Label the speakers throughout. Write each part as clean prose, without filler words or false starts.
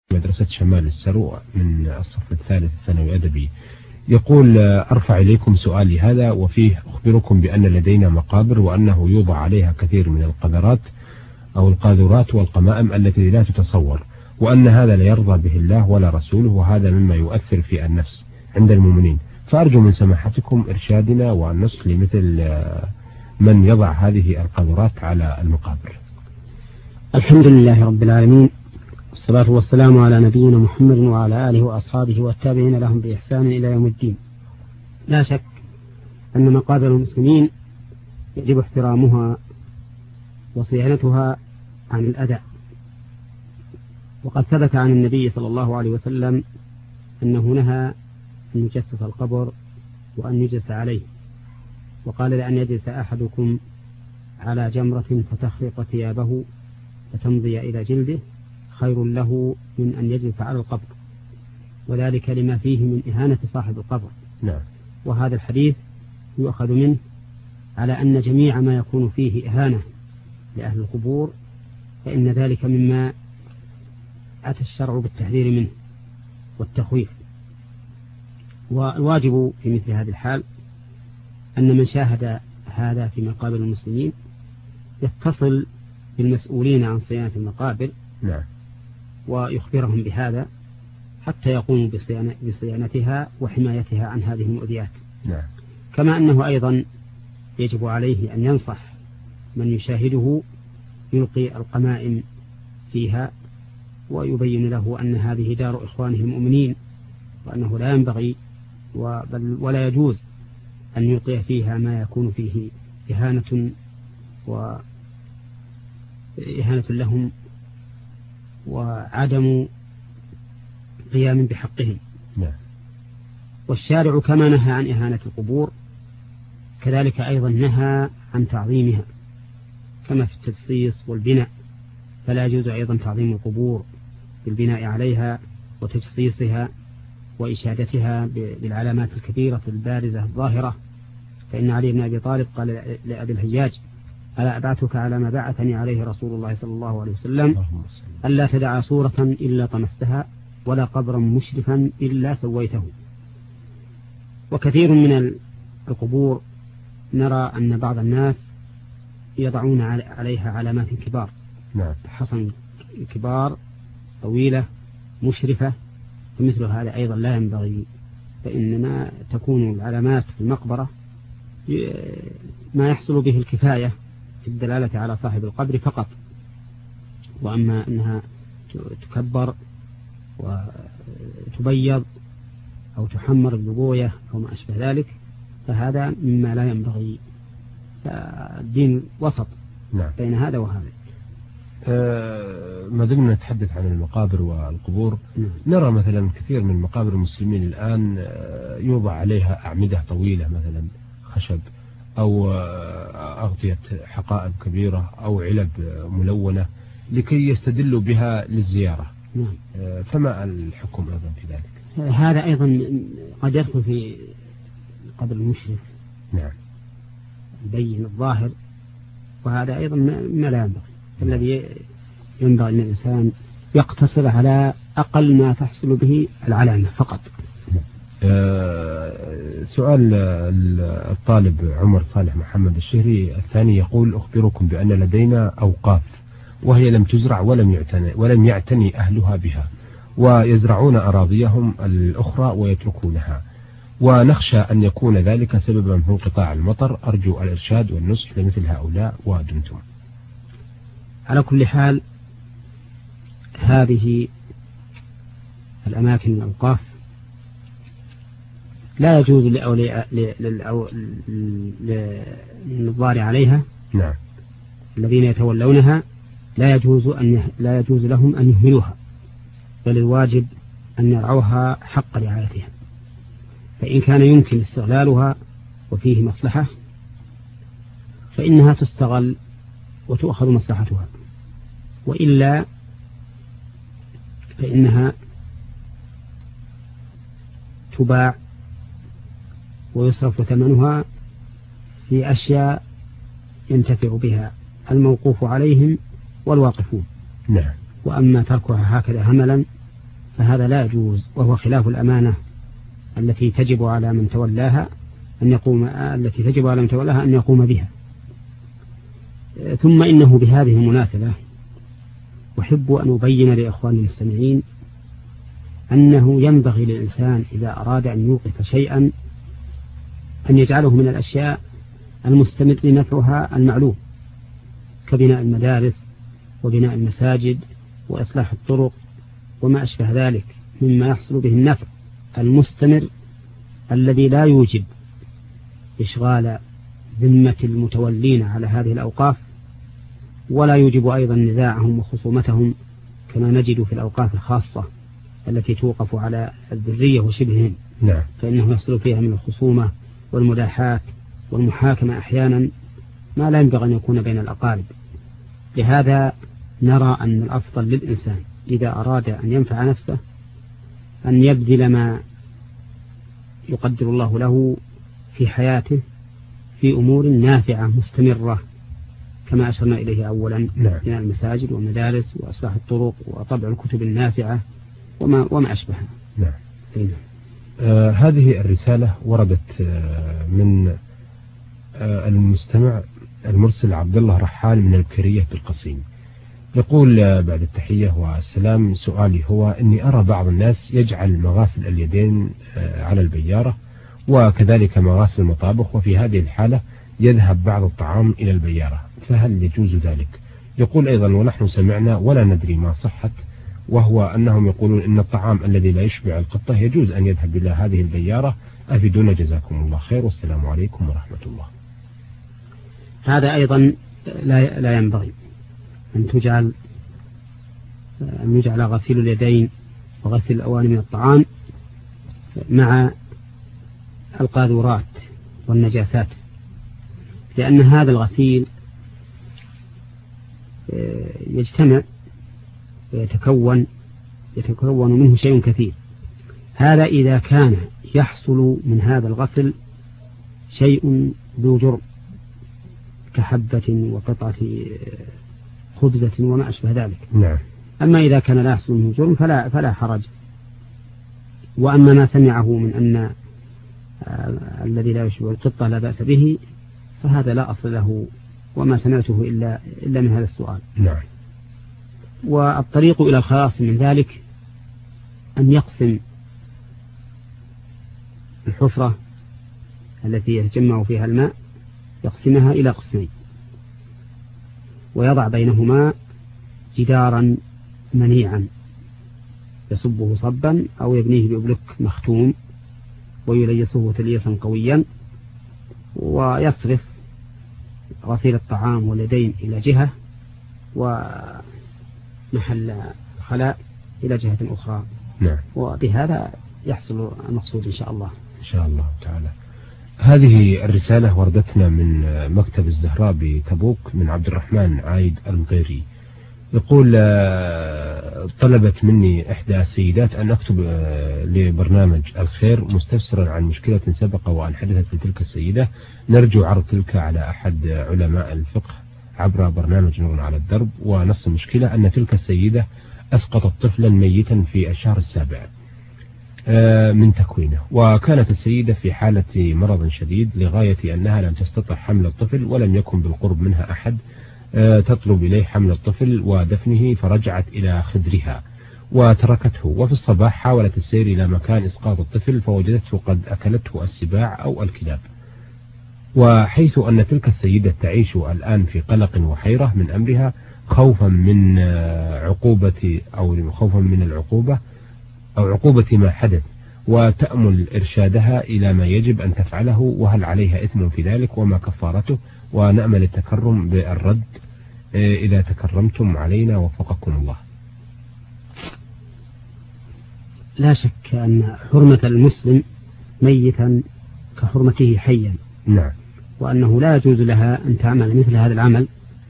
Speaker 1: مدرسة شمال السرو من الصف الثالث الثانوي أدبي. يقول: أرفع إليكم سؤالي هذا وفيه أخبركم بأن لدينا مقابر وأنه يوضع عليها كثير من القذرات أو القاذورات والقمائم التي لا تتصور، وأن هذا لا يرضى به الله ولا رسوله، وهذا مما يؤثر في النفس عند المؤمنين، فأرجو من سماحتكم إرشادنا والنصح لمثل من يضع هذه القاذورات على المقابر.
Speaker 2: الحمد لله رب العالمين، والصلاة والسلام على نبينا محمد وعلى آله وأصحابه والتابعين لهم بإحسان إلى يوم الدين. لا شك أن مقابر المسلمين يجب احترامها وصيانتها عن الأذى، وقد ثبت عن النبي صلى الله عليه وسلم أنه نهى أن يجسس القبر وأن يجلس عليه، وقال: لأن يجلس أحدكم على جمرة فتخرق ثيابه فتمضي إلى جلده خير له من أن يجلس على القبر، وذلك لما فيه من إهانة صاحب القبر.
Speaker 1: نعم.
Speaker 2: وهذا الحديث يؤخذ منه على أن جميع ما يكون فيه إهانة لأهل القبور فإن ذلك مما أتى الشرع بالتحذير منه والتخويف. والواجب في مثل هذه الحال أن من شاهد هذا في مقابر المسلمين يتصل بالمسؤولين عن صيانة المقابر.
Speaker 1: نعم.
Speaker 2: ويخبرهم بهذا حتى يقوموا بصيانتها وحمايتها عن هذه المؤذيات.
Speaker 1: نعم.
Speaker 2: كما أنه أيضا يجب عليه أن ينصح من يشاهده يلقي القمائم فيها ويبين له أن هذه دار إخوانه المؤمنين، وأنه لا ينبغي ولا يجوز أن يلقي فيها ما يكون فيه إهانة لهم وعدم قيام بحقهم.
Speaker 1: نعم.
Speaker 2: والشارع كما نهى عن إهانة القبور كذلك أيضا نهى عن تعظيمها، كما في التجصيص والبناء، فلا يجوز أيضا تعظيم القبور بالبناء عليها وتجصيصها وإشادتها بالعلامات الكبيرة البارزة الظاهرة. فإن علي بن أبي طالب قال لأبي الهياج: ألا أبعثك على ما بعثني عليه رسول الله صلى الله عليه وسلم، ألا تدع صورة إلا طمستها ولا قبرا مشرفا إلا سويته. وكثير من القبور نرى أن بعض الناس يضعون عليها علامات كبار.
Speaker 1: نعم.
Speaker 2: حصن كبار طويلة مشرفة، فمثل هذا أيضا لا ينبغي، فإنما تكون العلامات في المقبرة ما يحصل به الكفاية في الدلالة على صاحب القبر فقط، وأما أنها تكبر وتبيض أو تحمر بالبوية أو ما أشبه ذلك فهذا مما لا ينبغي. فالدين وسط.
Speaker 1: نعم.
Speaker 2: بين هذا وهذا.
Speaker 1: ما دمنا نتحدث عن المقابر والقبور، نرى مثلا كثير من مقابر المسلمين الآن يوضع عليها أعمدة طويلة مثلا خشب أو أغطية حقائب كبيرة أو علب ملونة لكي يستدلوا بها للزيارة.
Speaker 2: نعم.
Speaker 1: فما الحكم أيضا في ذلك؟
Speaker 2: هذا أيضا قد يدخل في قبر المشرف.
Speaker 1: نعم.
Speaker 2: يبين الظاهر، وهذا أيضا ما لا ينبغي. الذي ينبغي أن الإنسان يقتصر على أقل ما تحصل به العلامة فقط.
Speaker 1: سؤال الطالب عمر صالح محمد الشهري الثاني يقول: أخبركم بأن لدينا أوقاف وهي لم تزرع ولم يعتني أهلها بها، ويزرعون أراضيهم الأخرى ويتركونها، ونخشى أن يكون ذلك سببا في انقطاع المطر. أرجو الإرشاد والنصح لمثل هؤلاء ودمتم.
Speaker 2: على كل حال هذه الأماكن الأوقاف لا يجوز للنظار عليها.
Speaker 1: نعم.
Speaker 2: الذين يتولونها لا يجوز لهم أن يهملوها، بل الواجب أن يرعوها حق رعايتها، فإن كان يمكن استغلالها وفيه مصلحة فإنها تستغل وتؤخذ مصلحتها، وإلا فإنها تباع ويصرف ثمنها في أشياء ينتفع بها الموقوف عليهم والواقفون.
Speaker 1: نعم.
Speaker 2: وأما تركها هكذا هملا فهذا لا يجوز، وهو خلاف الأمانة التي تجب على من تولاها أن يقوم بها. ثم إنه بهذه المناسبة أحب أن أبين لإخواني المستمعين أنه ينبغي للإنسان إذا أراد أن يوقف شيئا أن يجعله من الأشياء المستمر لنفعها المعلوم، كبناء المدارس وبناء المساجد وإصلاح الطرق وما أشبه ذلك مما يحصل به النفع المستمر الذي لا يوجب إشغال ذمة المتولين على هذه الأوقاف، ولا يوجب أيضا نزاعهم وخصومتهم كما نجد في الأوقاف الخاصة التي توقف على الذرية وشبههم.
Speaker 1: نعم.
Speaker 2: فإنه يحصل فيها من الخصومة والمداحات والمحاكمة أحيانا ما لا ينبغي أن يكون بين الأقارب. لهذا نرى أن الأفضل للإنسان إذا أراد أن ينفع نفسه أن يبذل ما يقدر الله له في حياته في أمور نافعة مستمرة كما أشرنا إليه أولا من المساجد والمدارس وإصلاح الطرق وطبع الكتب النافعة وما أشبهها.
Speaker 1: نعم. هذه الرسالة وردت من المستمع المرسل عبد الله رحال من البكرية بالقصيم. يقول بعد التحية والسلام، سؤالي هو أني أرى بعض الناس يجعل مغاسل اليدين على البيارة وكذلك مغاسل المطابخ، وفي هذه الحالة يذهب بعض الطعام إلى البيارة، فهل يجوز ذلك؟ يقول أيضا ونحن سمعنا ولا ندري ما صحت، وهو أنهم يقولون إن الطعام الذي لا يشبع القطة يجوز أن يذهب إلى هذه البيارة. أفيدونا جزاكم الله خير، والسلام عليكم ورحمة الله.
Speaker 2: هذا أيضا لا ينبغي أن يجعل غسيل اليدين وغسيل الأواني من الطعام مع القاذورات والنجاسات، لأن هذا الغسيل يجتمع ويتكون منه شيء كثير. هذا إذا كان يحصل من هذا الغسل شيء ذو جرم كحبة وقطعة خبزة وما أشبه ذلك.
Speaker 1: نعم.
Speaker 2: أما إذا كان لا يحصل منه جرم فلا حرج. وأما ما سمعه من أن الذي لا يشبه القطة لا بأس به فهذا لا أصل له، وما سمعته إلا من هذا السؤال.
Speaker 1: نعم.
Speaker 2: والطريق إلى الخلاص من ذلك أن يقسم الحفرة التي يتجمع فيها الماء، يقسمها إلى قسمين ويضع بينهما جدارا منيعا يصبه صبا أو يبنيه ببلوك مختوم ويليسه تليسا قويا، ويصرف غسيل الطعام واليدين إلى جهة ومحل الخلاء إلى جهة أخرى.
Speaker 1: نعم.
Speaker 2: وبهذا يحصل المقصود إن شاء الله.
Speaker 1: إن شاء الله تعالى. هذه الرسالة وردتنا من مكتب الزهراء بتبوك من عبد الرحمن عايد المغيري. يقول طلبت مني إحدى السيدات أن أكتب لبرنامج الخير مستفسرا عن مشكلة سبق وأن حدثت لتلك السيدة، نرجو عرض تلك على أحد علماء الفقه عبر برنامج نور على الدرب. ونص المشكلة أن تلك السيدة أسقطت طفلا ميتا في الشهر السابع من تكوينه، وكانت السيدة في حالة مرض شديد لغاية أنها لم تستطع حمل الطفل، ولم يكن بالقرب منها أحد تطلب إليه حمل الطفل ودفنه، فرجعت إلى خدرها وتركته. وفي الصباح حاولت السير إلى مكان إسقاط الطفل فوجدته قد أكلته السباع أو الكلاب، وحيث أن تلك السيدة تعيش الآن في قلق وحيرة من أمرها خوفا من العقوبة أو عقوبة ما حدث، وتأمل إرشادها إلى ما يجب أن تفعله، وهل عليها إثم في ذلك وما كفارته، ونأمل التكرم بالرد إذا تكرمتم علينا وفقكم الله.
Speaker 2: لا شك أن حرمة المسلم ميتا كحرمته حيا.
Speaker 1: نعم.
Speaker 2: وأنه لا يجوز لها أن تعمل مثل هذا العمل،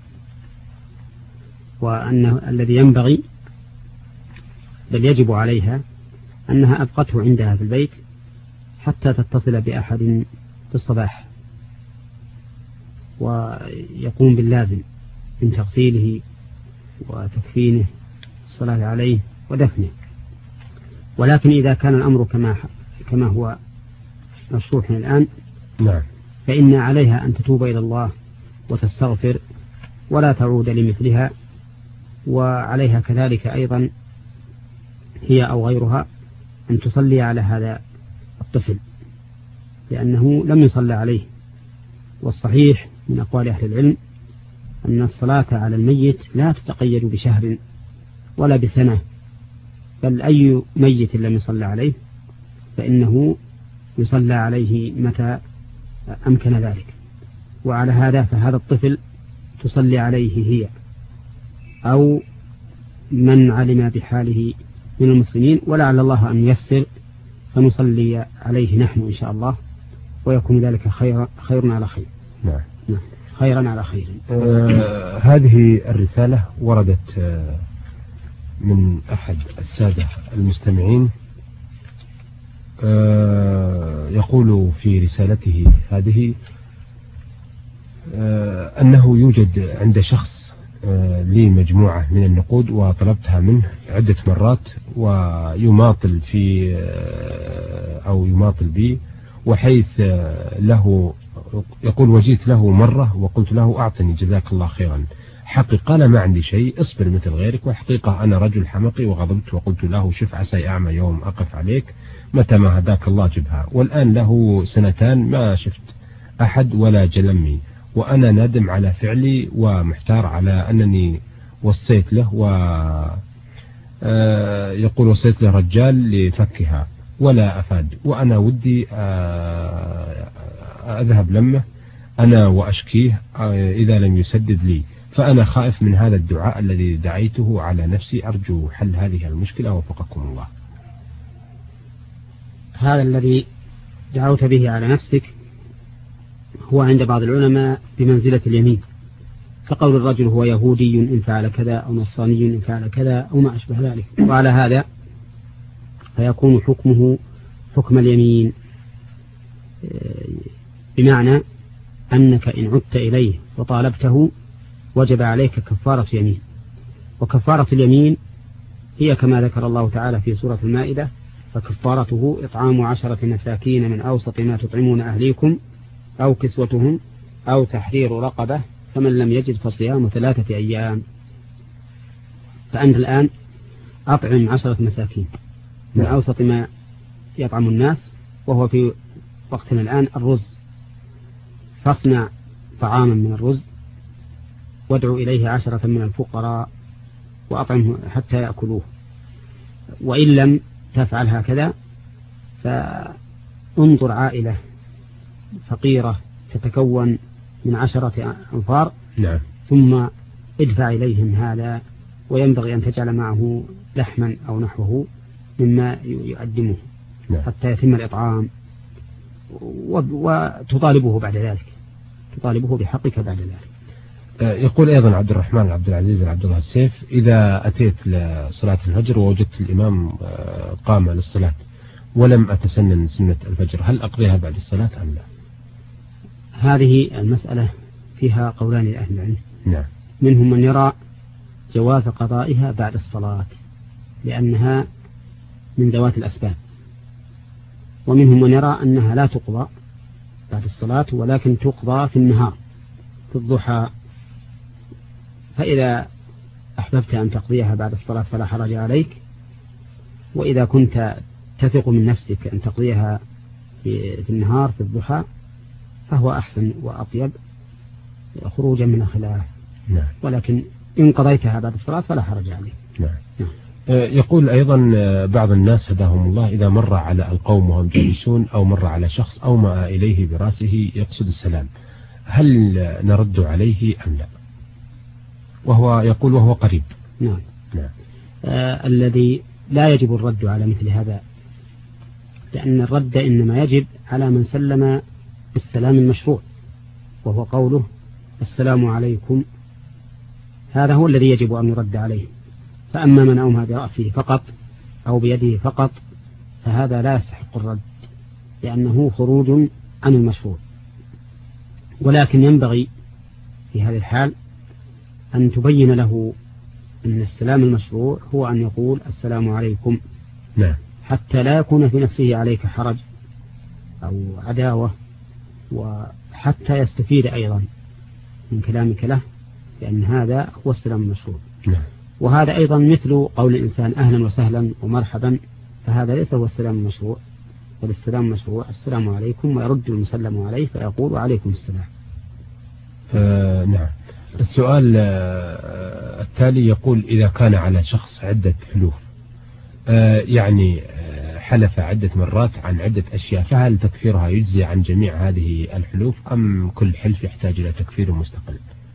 Speaker 2: وأن الذي ينبغي بل يجب عليها أنها أبقته عندها في البيت حتى تتصل بأحد في الصباح ويقوم باللازم من تغسيله وتكفينه والصلاة عليه ودفنه. ولكن إذا كان الأمر كما هو مشروح الآن
Speaker 1: نعم
Speaker 2: فإن عليها أن تتوب إلى الله وتستغفر ولا تعود لمثلها، وعليها كذلك أيضا هي أو غيرها أن تصلي على هذا الطفل لأنه لم يصلى عليه. والصحيح من أقوال أهل العلم أن الصلاة على الميت لا تتقيد بشهر ولا بسنة، بل أي ميت لم يصلى عليه فإنه يصلى عليه متى أمكن ذلك. وعلى هذا فهذا الطفل تصلي عليه هي أو من علم بحاله من المسلمين، ولعل الله أن ييسر فنصلي عليه نحن إن شاء الله، ويكون ذلك خير على خير.
Speaker 1: نعم.
Speaker 2: نعم. خيرا على خير.
Speaker 1: هذه الرسالة وردت من أحد السادة المستمعين، يقول في رسالته هذه أنه يوجد عند شخص لي مجموعة من النقود وطلبتها منه عدة مرات ويماطل في أو يماطل بي، وحيث له يقول وجيت له مرة وقلت له أعطني جزاك الله خيرا، حقيقة قال ما عندي شيء اصبر مثل غيرك، وحقيقة أنا رجل حمقي وغضبت وقلت له شف عسى أعمى يوم أقف عليك متى ما هداك الله جبها، والآن له 2 سنين ما شفت أحد ولا جلمي، وأنا نادم على فعلي ومحتار على أنني وصيت له يقول وصيت له رجال لفكها ولا أفاد، وأنا ودي أذهب لمه أنا وأشكيه إذا لم يسدد لي، فأنا خائف من هذا الدعاء الذي دعيته على نفسي، أرجو حل هذه المشكلة وفقكم الله.
Speaker 2: هذا الذي دعوت به على نفسك هو عند بعض العلماء بمنزلة اليمين، فقول الرجل هو يهودي إن فعل كذا أو نصراني إن فعل كذا أو ما أشبه ذلك، وعلى هذا فيكون حكمه حكم اليمين، بمعنى أنك إن عدت إليه وطالبته وجب عليك كفارة يمين، وكفارة اليمين هي كما ذكر الله تعالى في سورة المائدة فكفارته إطعام 10 مساكين من أوسط ما تطعمون أهليكم أو كسوتهم أو تحرير رقبة فمن لم يجد فصيام 3 أيام. فأنت الآن أطعم 10 مساكين من أوسط ما يطعم الناس، وهو في وقتنا الآن الرز، فاصنع طعاما من الرز وادعو إليه 10 من الفقراء وأطعمه حتى يأكلوه، وإن لم تفعل هكذا فانظر عائلة فقيرة تتكون من 10 أنفار
Speaker 1: نعم.
Speaker 2: ثم ادفع إليهم هذا، وينبغي أن تجعل معه لحما أو نحوه مما يقدمه
Speaker 1: نعم.
Speaker 2: حتى يتم الإطعام، وتطالبه بعد ذلك، تطالبه بحقك بعد ذلك.
Speaker 1: يقول أيضا عبد الرحمن عبد العزيز عبد الله السيف، إذا أتيت لصلاة الفجر ووجدت الإمام قام للصلاة ولم أتسنن سنة الفجر، هل أقضيها بعد الصلاة أم لا؟
Speaker 2: هذه المسألة فيها قولان لأهل العلم.
Speaker 1: نعم.
Speaker 2: منهم من يرى جواز قضائها بعد الصلاة لأنها من ذوات الأسباب، ومنهم من يرى أنها لا تقضى بعد الصلاة ولكن تقضى في النهار في الضحى، فإذا أحببت أن تقضيها بعد الصلاة فلا حرج عليك، وإذا كنت تثق من نفسك أن تقضيها في النهار في الضحى فهو أحسن وأطيب خروجا من الخلاف.
Speaker 1: نعم.
Speaker 2: ولكن إن قضيتها بعد الصلاة فلا حرج عليك.
Speaker 1: نعم. نعم. يقول أيضا بعض الناس هداهم الله إذا مر على القوم وهم جالسون أو مر على شخص أومأ إليه برأسه يقصد السلام، هل نرد عليه أم لا؟ وهو يقول وهو قريب.
Speaker 2: نعم.
Speaker 1: نعم.
Speaker 2: الذي لا يجب الرد على مثل هذا، لأن الرد إنما يجب على من سلم بالسلام المشروع، وهو قوله السلام عليكم، هذا هو الذي يجب أن يرد عليه. فأما من أومأ برأسه فقط أو بيده فقط فهذا لا يستحق الرد لأنه خروج عن المشروع. ولكن ينبغي في هذه الحال أن تبين له أن السلام المشروع هو أن يقول السلام عليكم.
Speaker 1: نعم.
Speaker 2: حتى لا يكون في نفسه عليك حرج أو عداوة، وحتى يستفيد أيضا من كلامك له، لأن هذا هو السلام المشروع. وهذا أيضا مثل قول الإنسان أهلا وسهلا ومرحبا، فهذا ليس هو السلام المشروع، بل السلام المشروع السلام عليكم، ويرد المسلم عليه فيقول وعليكم السلام.
Speaker 1: نعم. السؤال التالي يقول: إذا كان على شخص عدة حلوف، يعني حلف عدة مرات عن عدة أشياء، فهل تكفيرها يجزي عن جميع هذه الحلوف أم كل حلف يحتاج إلى تكفير مستقل؟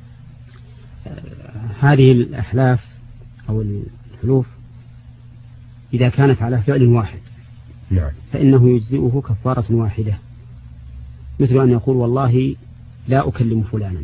Speaker 2: هذه الأحلاف أو الحلوف إذا كانت على فعل واحد
Speaker 1: نعم
Speaker 2: فإنه يجزئه كفارة واحدة، مثل أن يقول والله لا أكلم فلانا،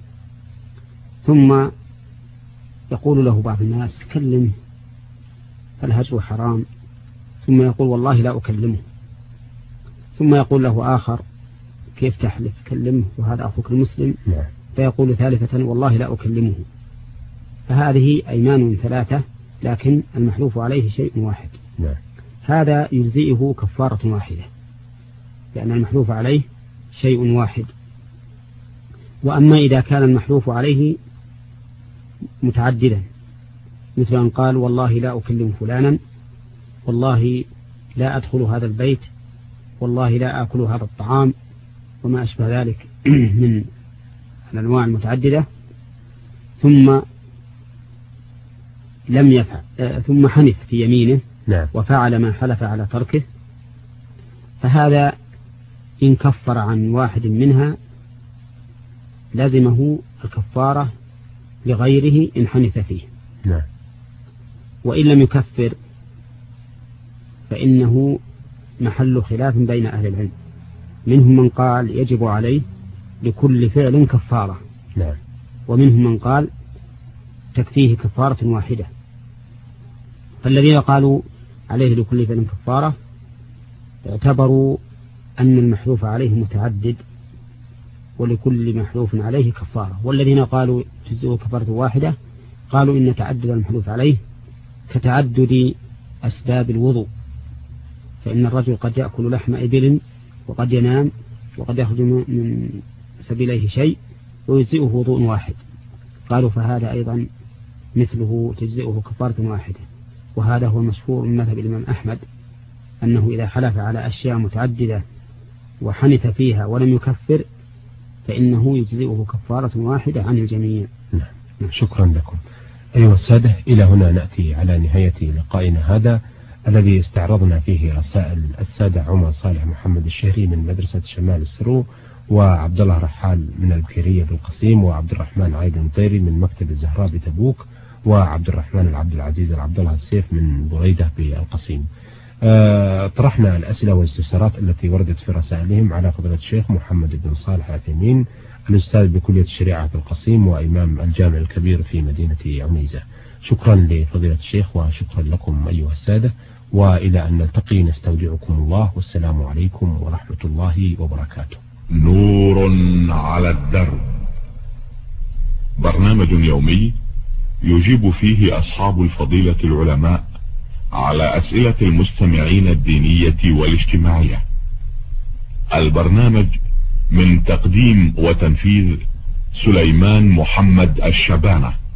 Speaker 2: ثم يقول له بعض الناس كلمه فالهجر حرام، ثم يقول والله لا أكلمه، ثم يقول له آخر كيف تحلف كلمه وهذا أخوك المسلم، فيقول ثالثة والله لا أكلمه. فهذه أيمان ثلاثة لكن المحلوف عليه شيء واحد، هذا يجزئه كفارة واحدة لأن المحلوف عليه شيء واحد. وأما إذا كان المحلوف عليه متعددا، مثل أن قال والله لا أكلم فلانا، والله لا أدخل هذا البيت، والله لا آكل هذا الطعام، وما أشبه ذلك من الأنواع المتعددة، ثم لم يفعل ثم حنث في يمينه وفعل ما حلف على تركه، فهذا إن كفر عن واحد منها لازمه الكفارة لغيره إن حنث فيه. وإن لم يكفر فإنه محل خلاف بين أهل العلم، منهم من قال يجب عليه لكل فعل كفارة، ومنهم من قال تكفيه كفارة واحدة. فالذين قالوا عليه لكل فعل كفارة اعتبروا أن المحلوف عليه متعدد ولكل محلوف عليه كفارة، والذين قالوا تجزئه كفارة واحدة قالوا إن تعدد المحلوف عليه كتعدد أسباب الوضوء، فإن الرجل قد يأكل لحم إبل وقد ينام وقد يخرج من سبيليه شيء ويجزئه وضوء واحد، قالوا فهذا أيضا مثله تجزئه كفارة واحدة. وهذا هو المشهور من مذهب الإمام أحمد، أنه إذا حلف على أشياء متعددة وحنث فيها ولم يكفر فإنه يجزئه كفارة واحدة عن الجميع.
Speaker 1: شكرا لكم. أيها السادة، إلى هنا نأتي على نهاية لقائنا هذا الذي استعرضنا فيه رسائل السادة عمر صالح محمد الشهري من مدرسة شمال السرو، وعبد الله رحال من البكيرية بالقصيم، وعبد الرحمن عايد المطيري من مكتب الزهراء بتبوك، وعبد الرحمن العبد العزيز العبد الله السيف من بريدة بالقصيم. طرحنا الأسئلة والاستفسارات التي وردت في رسائلهم على فضيلة الشيخ محمد بن صالح العثيمين، الأستاذ بكلية الشريعة في القصيم وإمام الجامع الكبير في مدينة عنيزة. شكرا لفضيلة الشيخ وشكرا لكم أيها السادة، وإلى أن نلتقي نستودعكم الله، والسلام عليكم ورحمة الله وبركاته.
Speaker 3: نور على الدرب، برنامج يومي يجيب فيه أصحاب الفضيلة العلماء على أسئلة المستمعين الدينية والاجتماعية. البرنامج من تقديم وتنفيذ سليمان محمد الشبانة.